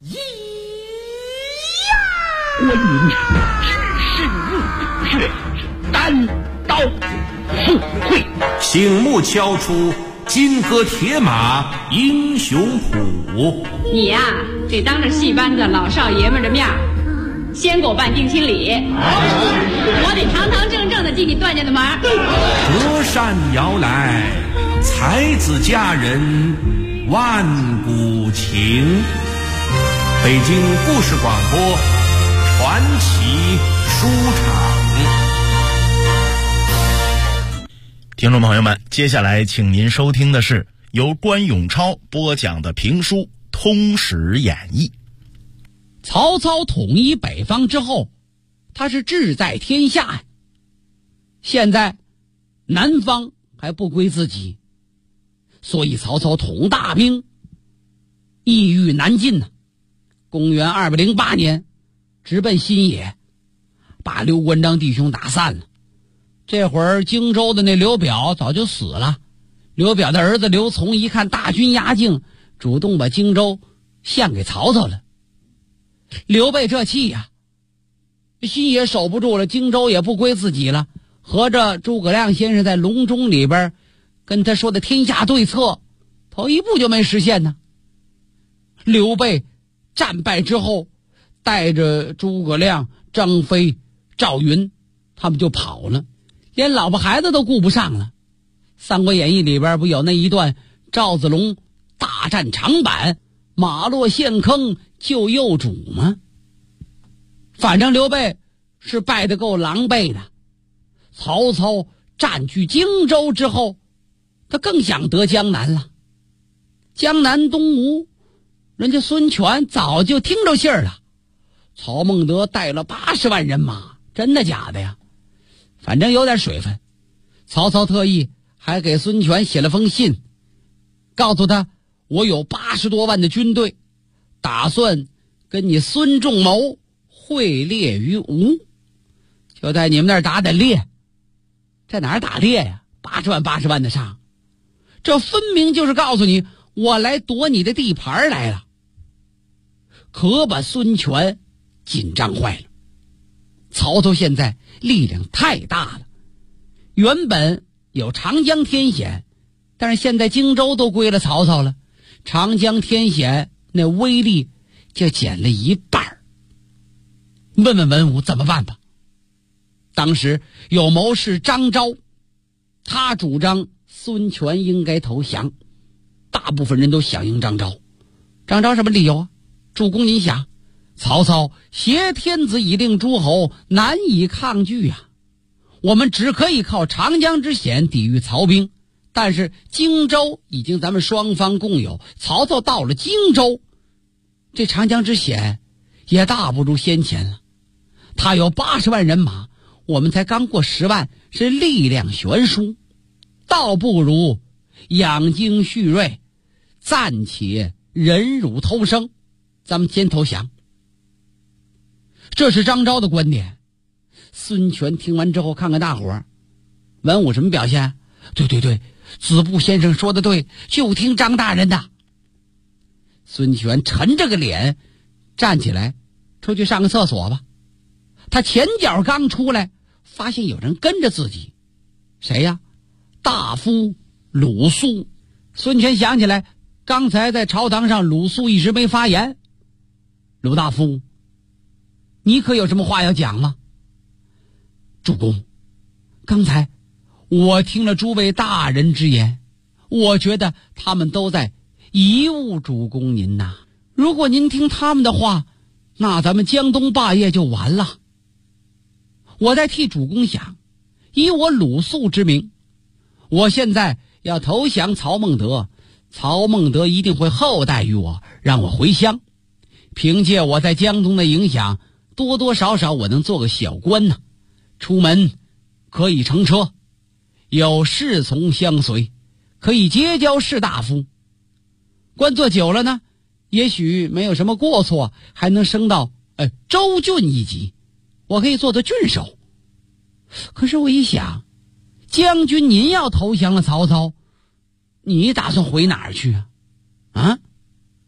观音山只是入血，单刀赴会。 醒目敲出金戈铁马英雄谱。 你呀，得当着戏班子老少爷们的面先给我办定亲礼，我得堂堂正正的进你段家的门。 隔山遥来，才子佳人万古情。北京故事广播传奇书场。 听众朋友们，接下来请您收听的是由关永超播讲的评书《通史演义》。 曹操统一北方之后，他是志在天下呀。现在南方还不归自己，所以曹操统大兵意欲南进呢。公元208年，直奔新野，把刘关张弟兄打散了。这会儿荆州的那刘表早就死了，刘表的儿子刘琮一看大军压境，主动把荆州献给曹操了。刘备这气呀，心也守不住了，荆州也不归自己了，合着诸葛亮先生在隆中里边跟他说的天下对策，头一步就没实现呢。刘备战败之后，带着诸葛亮、张飞、赵云，他们就跑了，连老婆孩子都顾不上了。三国演义里边不有那一段赵子龙大战长坂，马落陷坑救幼主吗？反正刘备是败得够狼狈的。曹操占据荆州之后，他更想得江南了。江南东吴人家孙权早就听着信儿了，曹孟德带了80万人马，真的假的呀？反正有点水分。曹操特意还给孙权写了封信，告诉他我有80多万的军队，打算跟你孙仲谋会猎于吴，就在你们那儿打猎。在哪儿打猎呀？80万的上，这分明就是告诉你我来夺你的地盘来了。可把孙权紧张坏了。曹操现在力量太大了，原本有长江天险，但是现在荆州都归了曹操了，长江天险那威力就减了一半。问问文武怎么办吧。当时有谋士张昭，他主张孙权应该投降，大部分人都响应张昭。张昭什么理由啊？主公您想，曹操挟天子以令诸侯，难以抗拒啊。我们只可以靠长江之险抵御曹兵，但是荆州已经咱们双方共有，曹操到了荆州，这长江之险也大不如先前了。他有80万人马，我们才刚过10万，是力量悬殊，倒不如养精蓄锐，暂且忍辱偷生，咱们先投降。这是张昭的观点。孙权听完之后看看大伙儿，文武什么表现？对，子布先生说的对，就听张大人的。孙权沉着个脸站起来，出去上个厕所吧。他前脚刚出来，发现有人跟着自己。谁呀？大夫鲁肃。孙权想起来刚才在朝堂上鲁肃一直没发言。鲁大夫，你可有什么话要讲吗？主公，刚才我听了诸位大人之言，我觉得他们都在贻误主公您呐。如果您听他们的话，那咱们江东霸业就完了。我在替主公想，以我鲁肃之名，我现在要投降曹孟德，曹孟德一定会厚待于我，让我回乡。凭借我在江东的影响，多多少少我能做个小官呢。出门可以乘车，有侍从相随，可以结交士大夫。官做久了呢，也许没有什么过错，还能升到州郡一级，我可以做郡守。可是我一想，将军您要投降了曹操，你打算回哪儿去啊？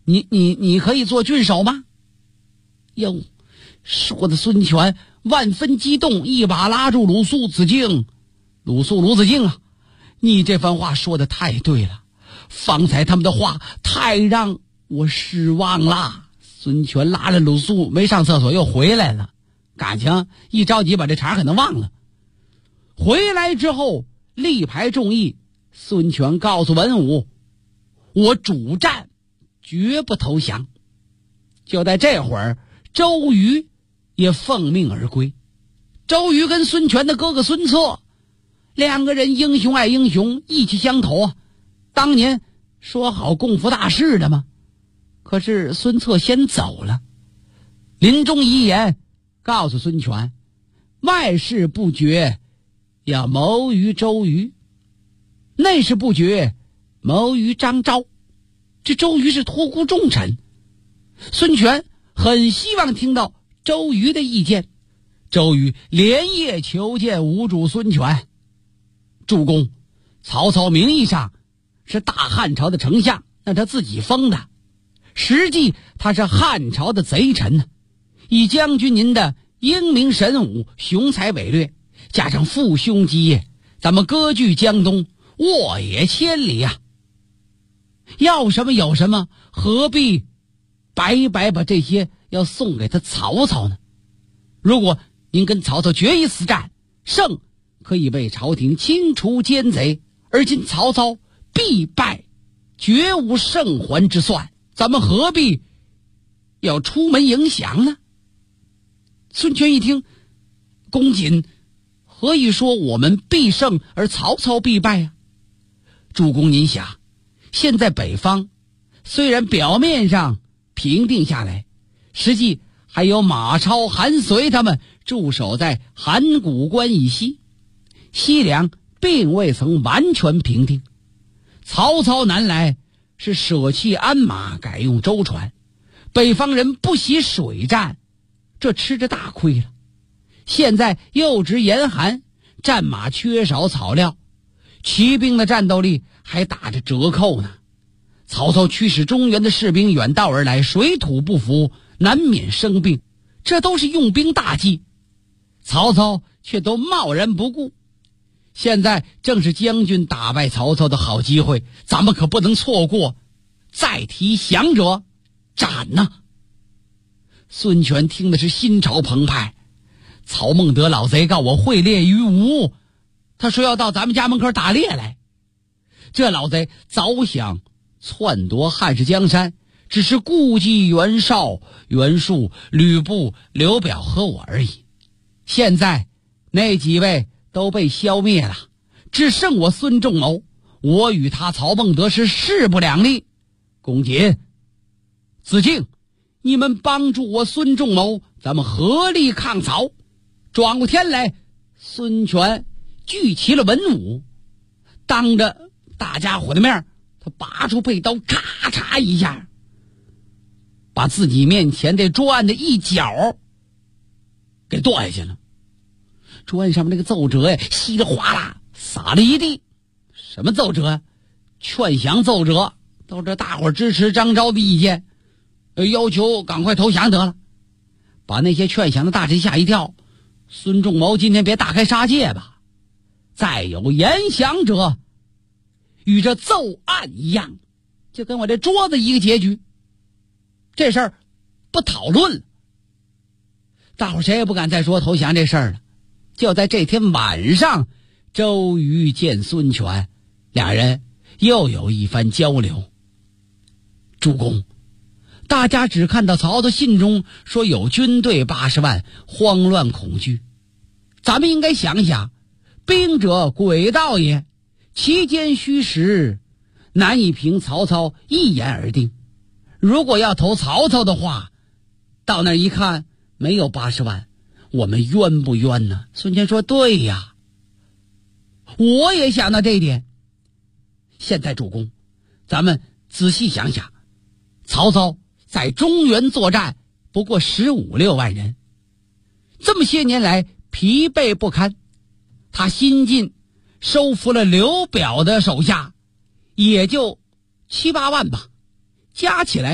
你可以做郡守吗？哟，说的孙权万分激动，一把拉住鲁肃：“子敬，鲁子敬啊，你这番话说的太对了，方才他们的话太让我失望了。”孙权拉着鲁肃没上厕所又回来了，感情一着急把这茬可能忘了。回来之后力排众议，孙权告诉文武：“我主战，绝不投降。”就在这会儿，周瑜也奉命而归。周瑜跟孙权的哥哥孙策两个人英雄爱英雄，义气相投啊。当年说好共赴大事的嘛，可是孙策先走了，临终遗言告诉孙权：外事不决，要谋于周瑜；内事不决，谋于张昭。这周瑜是托孤重臣，孙权很希望听到周瑜的意见。周瑜连夜求见吴主孙权：“主公，曹操名义上是大汉朝的丞相，那他自己封的，实际他是汉朝的贼臣呢。以将军您的英明神武，雄才伟略，加上父兄基业，咱们割据江东，沃野千里啊！要什么有什么，何必白白把这些要送给他曹操呢？如果您跟曹操决一死战，胜可以为朝廷清除奸贼，而今曹操必败，绝无胜还之算，咱们何必要出门迎降呢？”孙权一听，公瑾何以说我们必胜而曹操必败啊？主公您想，现在北方虽然表面上平定下来，实际还有马超、韩遂他们驻守在函谷关以西，西凉并未曾完全平定。曹操南来是舍弃鞍马，改用舟船，北方人不习水战，这吃着大亏了。现在又值严寒，战马缺少草料，骑兵的战斗力还打着折扣呢。曹操驱使中原的士兵远道而来，水土不服，难免生病，这都是用兵大忌，曹操却都贸然不顾。现在正是将军打败曹操的好机会，咱们可不能错过，再提降者斩呐！孙权听的是心潮澎湃，曹孟德老贼告我会猎于吴，他说要到咱们家门口打猎来。这老贼早想篡夺汉室江山，只是顾忌袁绍、袁术、吕布、刘表和我而已。现在那几位都被消灭了，只剩我孙仲谋，我与他曹孟德是势不两立。公瑾、子敬，你们帮助我孙仲谋，咱们合力抗曹。转过天来，孙权聚齐了文武，当着大家伙的面，他拔出佩刀，咔嚓一下，把自己面前这桌案的一角给剁下去了。桌案上面那个奏折呀，稀里哗啦撒了一地。什么奏折？劝降奏折，都是大伙支持张昭的意见，要求赶快投降得了，把那些劝降的大臣吓一跳。孙仲谋今天别大开杀戒吧？再有言降者，与这奏案一样，就跟我这桌子一个结局。这事儿不讨论了，大伙谁也不敢再说投降这事儿了。就在这天晚上，周瑜见孙权，俩人又有一番交流。主公，大家只看到曹操信中说有军队80万，慌乱恐惧。咱们应该想想，兵者诡道也，其间虚实，难以凭曹操一言而定。如果要投曹操的话，到那一看没有80万，我们冤不冤呢？孙权说：“对呀，我也想到这一点。现在主公，咱们仔细想想，曹操在中原作战不过15、16万人，这么些年来疲惫不堪，他新近收服了刘表的手下，也就7、8万吧，加起来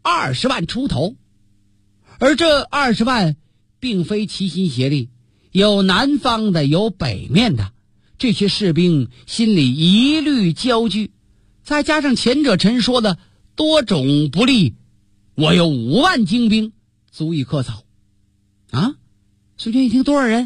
20万出头，而这20万并非齐心协力，有南方的，有北面的，这些士兵心里疑虑焦聚，再加上前者陈说的多种不利，我有5万精兵足以克曹。啊，孙权一听多少人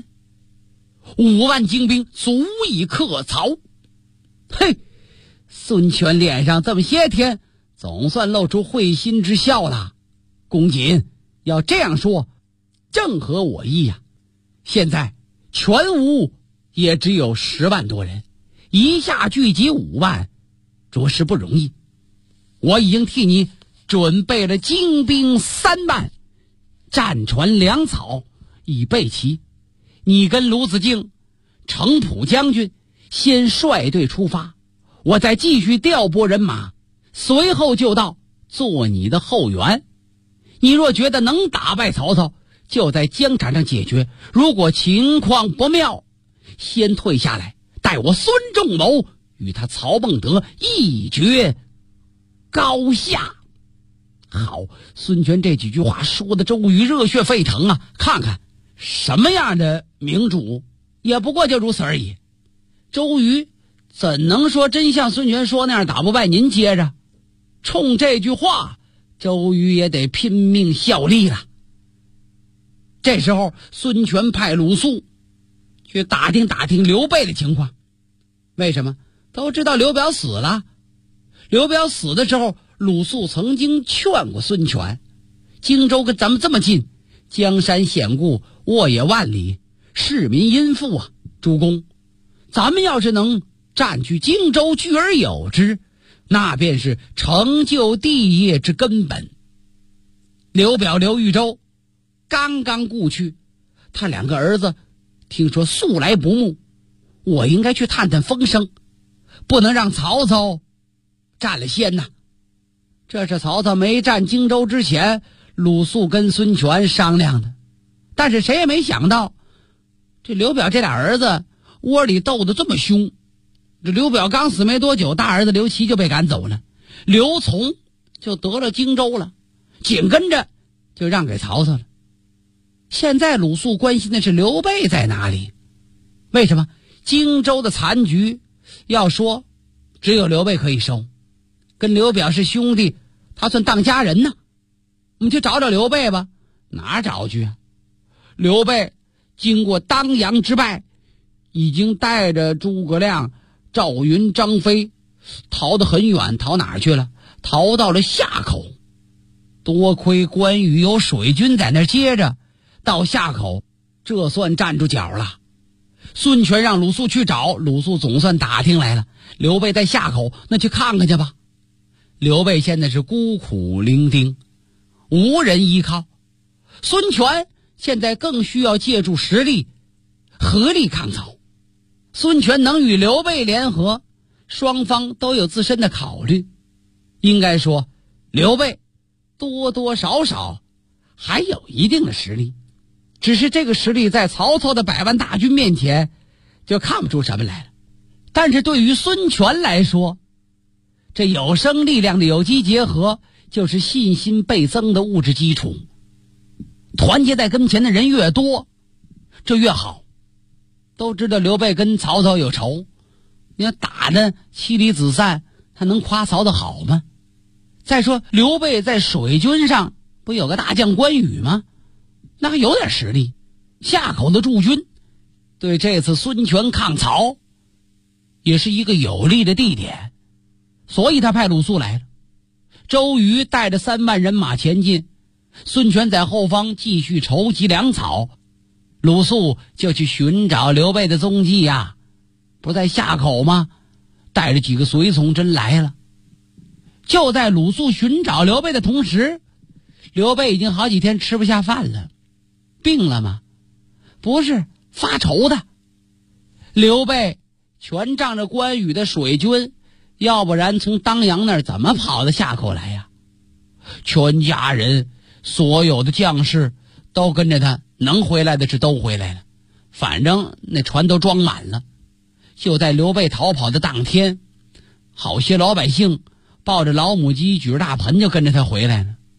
？5万精兵足以克曹。嘿，孙权脸上这么些天总算露出会心之笑了。公瑾要这样说正合我意呀。现在全吴也只有10万多人，一下聚集5万着实不容易。我已经替你准备了精兵3万，战船粮草已备齐，你跟卢子敬、程普将军先率队出发，我再继续调拨人马，随后就到，做你的后援。你若觉得能打败曹操，就在疆场上解决，如果情况不妙，先退下来，待我孙仲谋与他曹孟德一决高下。好，孙权这几句话说的周瑜热血沸腾啊！看看什么样的明主，也不过就如此而已。周瑜怎能说真像孙权说那样打不败您？接着冲这句话，周瑜也得拼命效力了。这时候孙权派鲁肃去打听打听刘备的情况。为什么？都知道刘表死了。刘表死的时候，鲁肃曾经劝过孙权，荆州跟咱们这么近，江山险固，沃野万里，市民殷富啊，主公，咱们要是能占据荆州，聚而有之，那便是成就帝业之根本。刘表、刘豫州刚刚故去，他2个儿子听说素来不睦，我应该去探探风声，不能让曹操占了先呐。这是曹操没占荆州之前，鲁肃跟孙权商量的。但是谁也没想到，这刘表这俩儿子窝里斗得这么凶。这刘表刚死没多久，大儿子刘琦就被赶走了，刘琮就得了荆州了，紧跟着就让给曹操了。现在鲁肃关心的是刘备在哪里。为什么？荆州的残局要说只有刘备可以收，跟刘表是兄弟，他算当家人呢。我们去找找刘备吧。哪找去啊？刘备经过当阳之败，已经带着诸葛亮、赵云、张飞逃得很远。逃哪儿去了？逃到了夏口。多亏关羽有水军在那儿接着，到夏口这算站住脚了。孙权让鲁肃去找，鲁肃总算打听来了，刘备在夏口，那去看看去吧。刘备现在是孤苦伶仃，无人依靠。孙权现在更需要借助实力，合力抗曹。孙权能与刘备联合，双方都有自身的考虑。应该说刘备多多少少还有一定的实力，只是这个实力在曹操的100万大军面前就看不出什么来了。但是对于孙权来说，这有生力量的有机结合就是信心倍增的物质基础。团结在跟前的人越多，这越好。都知道刘备跟曹操有仇，你要打得妻离子散，他能夸曹操好吗？再说刘备在水军上不有个大将关羽吗？那还有点实力。夏口的驻军对这次孙权抗曹也是一个有利的地点，所以他派鲁肃来了。周瑜带着3万人马前进，孙权在后方继续筹集粮草，鲁肃就去寻找刘备的踪迹呀。不在夏口吗？带着几个随从真来了。就在鲁肃寻找刘备的同时，刘备已经好几天吃不下饭了。病了吗？不是，发愁的。刘备全仗着关羽的水军，要不然从当阳那儿怎么跑到夏口来呀？全家人所有的将士都跟着他，能回来的是都回来了，反正那船都装满了。就在刘备逃跑的当天，好些老百姓抱着老母鸡举着大盆就跟着他回来了。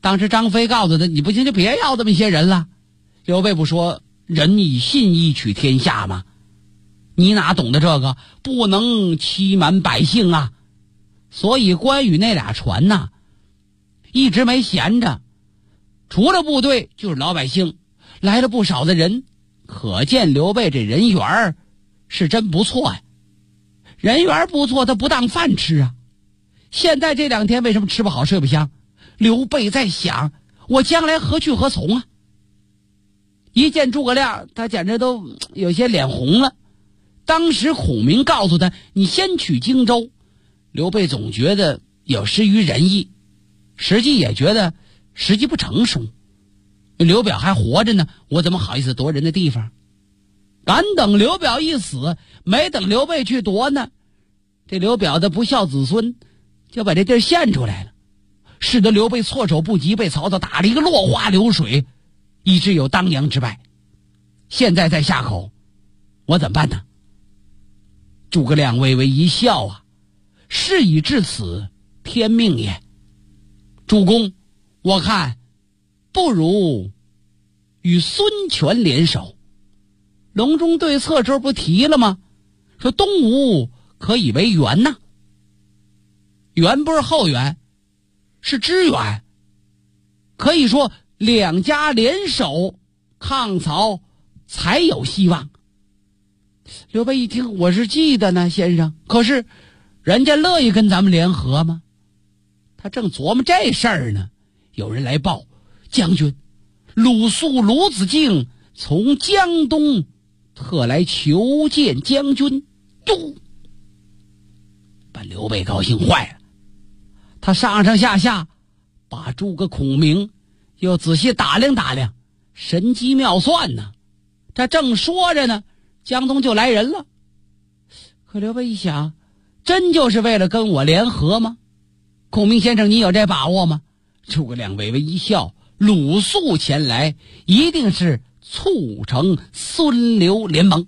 当时张飞告诉他，你不行就别要这么些人了。刘备不说人以信义取天下吗？你哪懂得这个？不能欺瞒百姓啊！所以关羽那俩船呐，一直没闲着，除了部队就是老百姓，来了不少的人，可见刘备这人缘是真不错呀。人缘不错，他不当饭吃啊。现在这2天为什么吃不好睡不香？刘备在想，我将来何去何从啊？一见诸葛亮，他简直都有些脸红了。当时孔明告诉他，你先取荆州，刘备总觉得有失于人意，实际也觉得时机不成熟。刘表还活着呢，我怎么好意思夺人的地方？敢等刘表一死，没等刘备去夺呢，这刘表的不孝子孙就把这地儿献出来了，使得刘备措手不及，被曹操打了一个落花流水，以致有当阳之败。现在在下口，我怎么办呢？诸葛亮微微一笑啊，事已至此，天命也。主公，我看不如与孙权联手。隆中对策时候不提了吗？说东吴可以为援呐，援不是后援，是支援。可以说两家联手抗曹才有希望。刘备一听，我是记得呢，先生，可是人家乐意跟咱们联合吗？他正琢磨这事儿呢，有人来报，将军，鲁肃、鲁子敬从江东特来求见将军。哟，把刘备高兴坏了。他上上下下把诸葛孔明又仔细打量打量，神机妙算呢。这正说着呢，江东就来人了。可刘备一想，真就是为了跟我联合吗？孔明先生，你有这把握吗？诸葛亮微微一笑，鲁肃前来一定是促成孙刘联盟。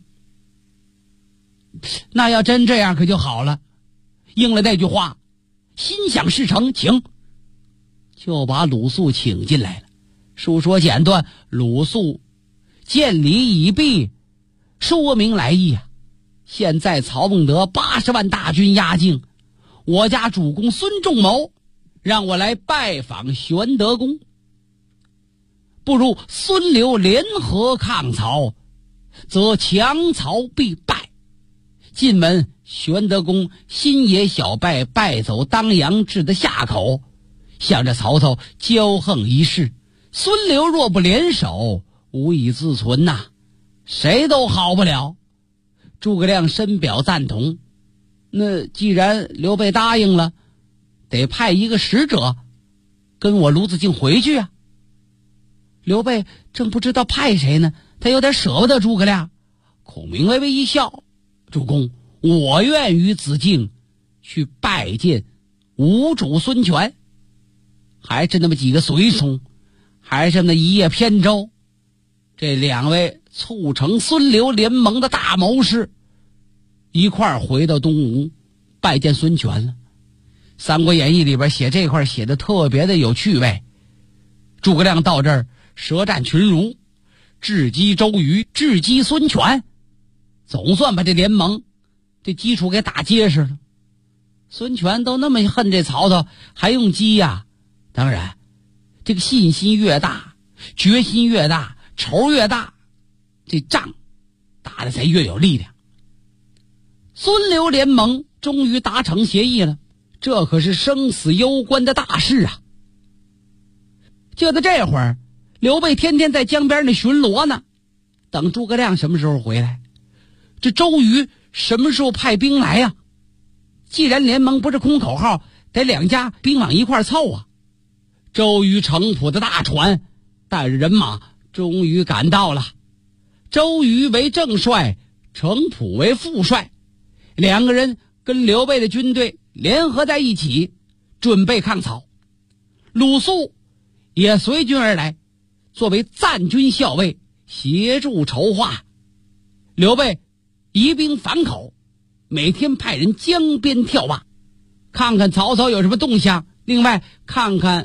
那要真这样可就好了，应了那句话，心想事成，请。就把鲁肃请进来了。述说简短，鲁肃见礼已毕，说明来意啊。现在曹孟德80万大军压境，我家主公孙仲谋让我来拜访玄德公，不如孙刘联合抗曹，则强曹必败。进门玄德公新野小败，败走当阳至的下口，向着曹操骄横一世。孙刘若不联手，无以自存呐，谁都好不了。诸葛亮深表赞同。那既然刘备答应了，得派一个使者跟我鲁子敬回去啊。刘备正不知道派谁呢，他有点舍不得诸葛亮。孔明微微一笑，主公，我愿与子敬去拜见吴主孙权。还是那么几个随从，还是那一叶扁舟，这2位促成孙刘联盟的大谋士一块儿回到东吴拜见孙权了。《三国演义》里边写这块写的特别的有趣味。诸葛亮到这儿舌战群儒，智击周瑜，智击孙权，总算把这联盟这基础给打结实了。孙权都那么恨这曹操，还用激呀？当然，这个信心越大，决心越大，仇越大，这仗打得才越有力量。孙刘联盟终于达成协议了，这可是生死攸关的大事啊！就在这会儿，刘备天天在江边那巡逻呢，等诸葛亮什么时候回来，这周瑜什么时候派兵来呀？既然联盟不是空口号，得2家兵往一块凑啊！周瑜程普的大船带着人马终于赶到了。周瑜为正帅，程普为副帅，2个人跟刘备的军队联合在一起，准备抗曹。鲁肃也随军而来，作为赞军校尉，协助筹划。刘备移兵反口，每天派人江边眺望，看看曹操有什么动向，另外看看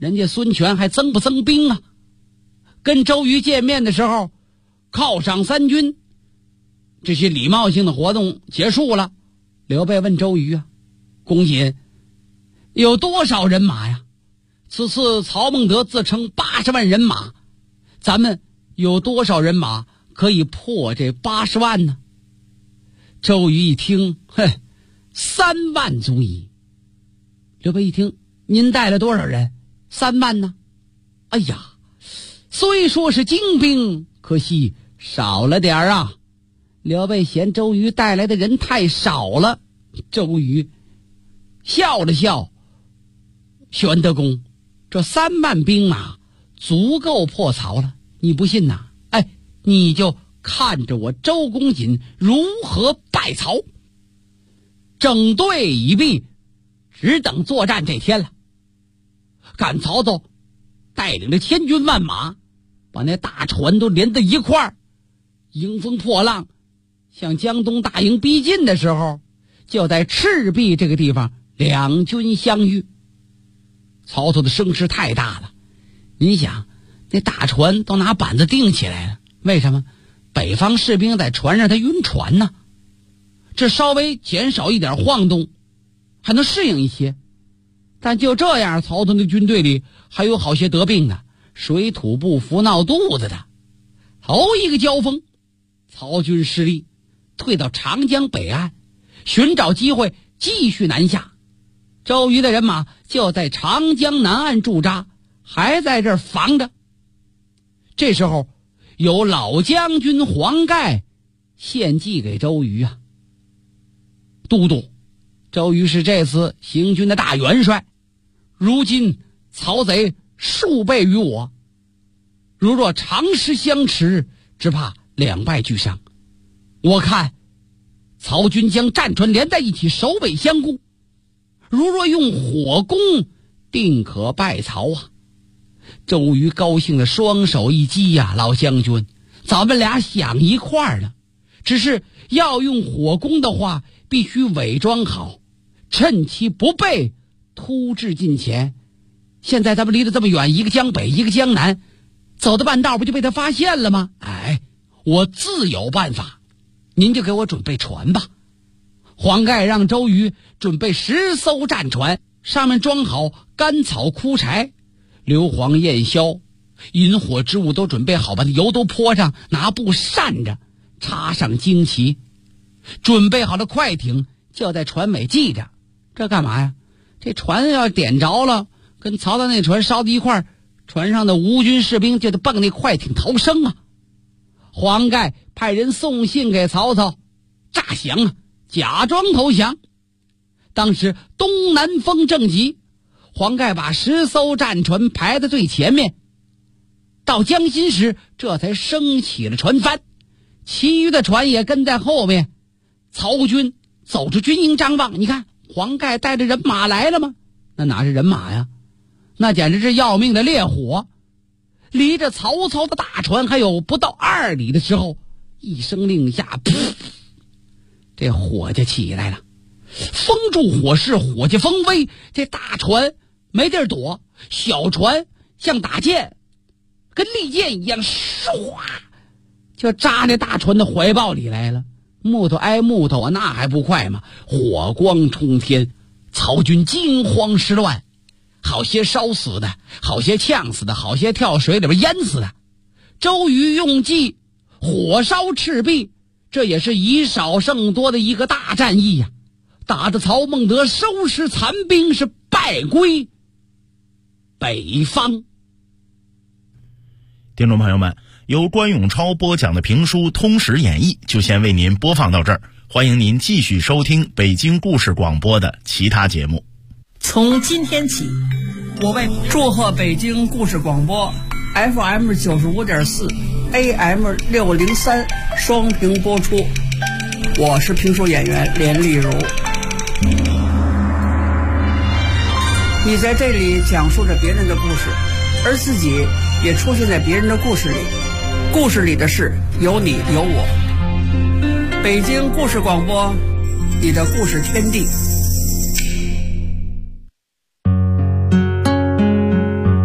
人家孙权还增不增兵啊？跟周瑜见面的时候，犒赏三军，这些礼貌性的活动结束了。刘备问周瑜啊：“公瑾，有多少人马呀？此次曹孟德自称80万人马，咱们有多少人马可以破这80万呢？”周瑜一听，3万足矣。刘备一听，您带了多少人？3万呢？哎呀，虽说是精兵，可惜少了点啊。刘备嫌周瑜带来的人太少了。周瑜笑了笑：“玄德公，这3万兵马足够破曹了，你不信呐？你就看着我周公瑾如何败曹。整队已毕，只等作战这天了。”赶曹操带领着千军万马，把那大船都连在一块儿，迎风破浪，向江东大营逼近的时候，就在赤壁这个地方两军相遇。曹操的声势太大了，你想那大船都拿板子钉起来了，为什么？北方士兵在船上他晕船呢，这稍微减少一点晃动还能适应一些。但就这样，曹操的军队里还有好些得病的，水土不服闹肚子的。头一个交锋，曹军失利，退到长江北岸，寻找机会继续南下。周瑜的人马就在长江南岸驻扎，还在这儿防着。这时候有老将军黄盖献计给周瑜啊：“都督，周瑜是这次行军的大元帅，如今曹贼数倍于我，如若长时相持，只怕两败俱伤。我看曹军将战船连在一起，首尾相顾，如若用火攻，定可败曹啊。”周瑜高兴的双手一击呀：“老将军，咱们俩想一块儿了，只是要用火攻的话，必须伪装好，趁其不备，突至近前。现在咱们离得这么远，一个江北，一个江南，走到半道不就被他发现了吗？我自有办法，您就给我准备船吧。”黄盖让周瑜准备10艘战船，上面装好干草枯柴，硫磺焰硝引火之物都准备好，把油都泼上，拿布扇着，插上旌旗，准备好了快艇，就在船尾系着。这干嘛呀？这船要点着了，跟曹操那船烧在一块儿，船上的吴军士兵就得蹦那快艇逃生啊。黄盖派人送信给曹操，诈降啊，假装投降。当时东南风正急，黄盖把10艘战船排在最前面，到江心时这才升起了船帆，其余的船也跟在后面。曹军走出军营张望，你看黄盖带着人马来了吗？那哪是人马呀，那简直是要命的烈火。离着曹操的大船还有不到2里的时候，一声令下，这火就起来了，风助火势，火气风威，这大船没地儿躲，小船像打箭，跟利箭一样，唰就扎那大船的怀抱里来了。木头挨木头啊，那还不快吗？火光冲天，曹军惊慌失乱，好些烧死的，好些呛死的，好些跳水里边淹死的。周瑜用计火烧赤壁，这也是以少胜多的一个大战役呀，打得曹孟德收拾残兵，是败归北方。 听众朋友们，由关永超播讲的评书《通史演义》就先为您播放到这儿，欢迎您继续收听北京故事广播的其他节目。 从今天起，我为祝贺北京故事广播 FM 95.4 AM 603双屏播出。我是评书演员连丽如。你在这里讲述着别人的故事，而自己也出现在别人的故事里，故事里的事有你有我。北京故事广播，你的故事天地。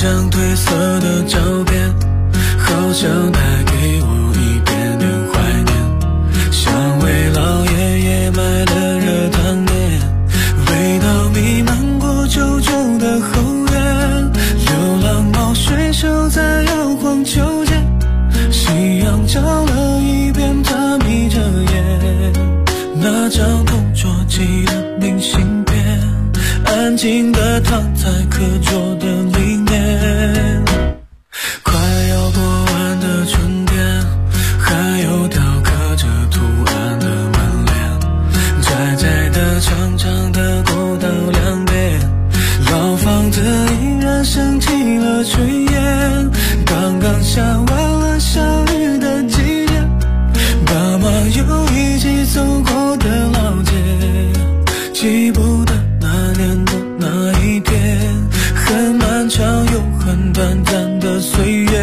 张褪色的照片，好像带给我一点点怀念，像为老爷爷买了热汤面，味道弥漫过旧旧的后院，流浪猫睡熟在摇晃秋千，夕阳照了一遍，它眯着眼，那张同桌寄的明信片，安静地躺在课桌的里面。快要过完的春天，还有雕刻着图案的门帘，窄窄的长长的过道两边，老房子依然升起了炊烟，刚刚下完了小雨的季节，爸妈又一起走过的老街，记不得那年的那一天，很漫长又很短暂的岁月，